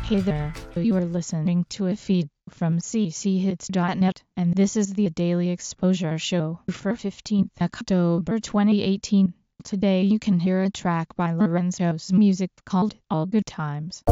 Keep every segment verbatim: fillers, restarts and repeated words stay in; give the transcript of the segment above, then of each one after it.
Hey there, you are listening to a feed from c c hits dot net, and this is the Daily Exposure Show for fifteenth October twenty eighteen. Today you can hear a track by Lorenzo's Music called All Good Times.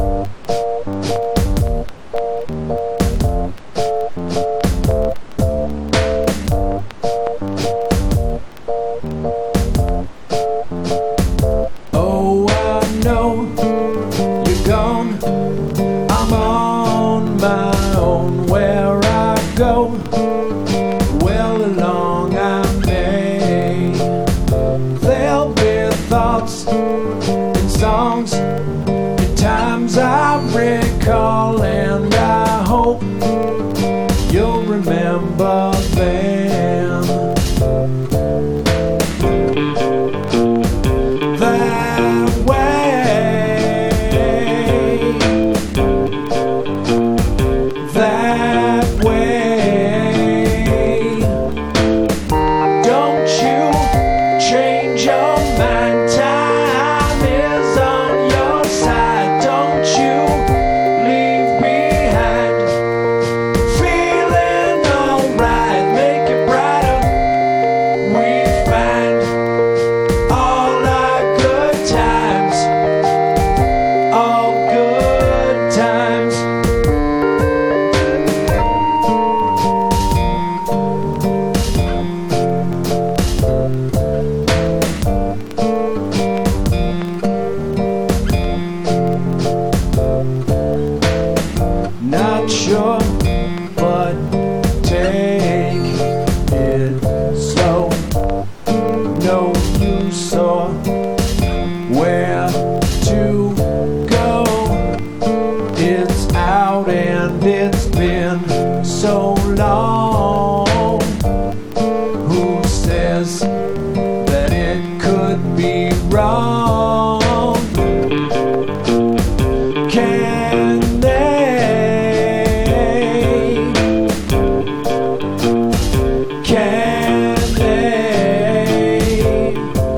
Oh, I know you're gone. I'm on my own. Where I go, well along I may. There'll be thoughts and songs and times I recall, and I hope you'll remember them. That way, that way. Don't you change your mind, time is on your side. Don't you leave behind, feeling alright, make it brighter. We find all our good times, all good times. Not sure, but take it slow. No use or where to go. It's out and it's been so long. Who says that it could be wrong? Can they? Can they?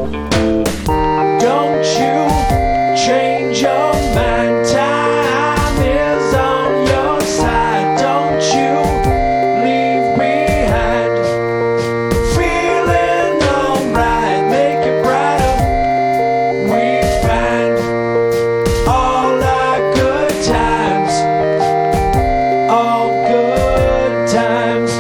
Don't you change your mind, time is on your side. Don't you leave behind, feeling alright, make it brighter. We find all our good times, all good times.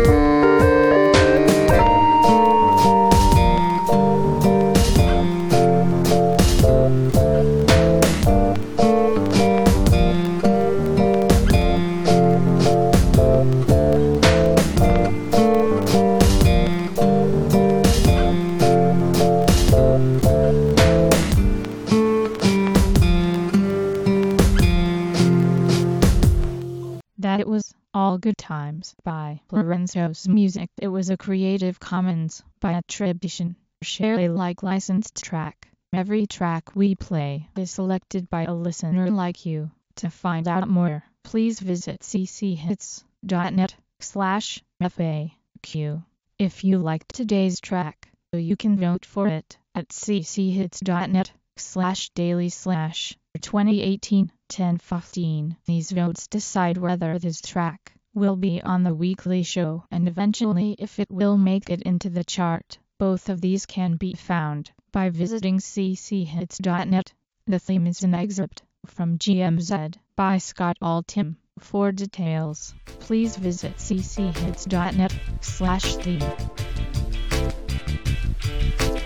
That it was All Good Times by Lorenzo's Music. It was a Creative Commons by attribution, share Alike licensed track. Every track we play is selected by a listener like you. To find out more, please visit c c hits dot net slash F A Q. If you liked today's track, you can vote for it at c c hits dot net slash daily slash twenty eighteen ten fifteen. These votes decide whether this track will be on the weekly show and eventually if it will make it into the chart. Both of these can be found by visiting c c hits dot net. The theme is an excerpt from G M Z by Scott Altham. For details, please visit c c hits dot net slash theme.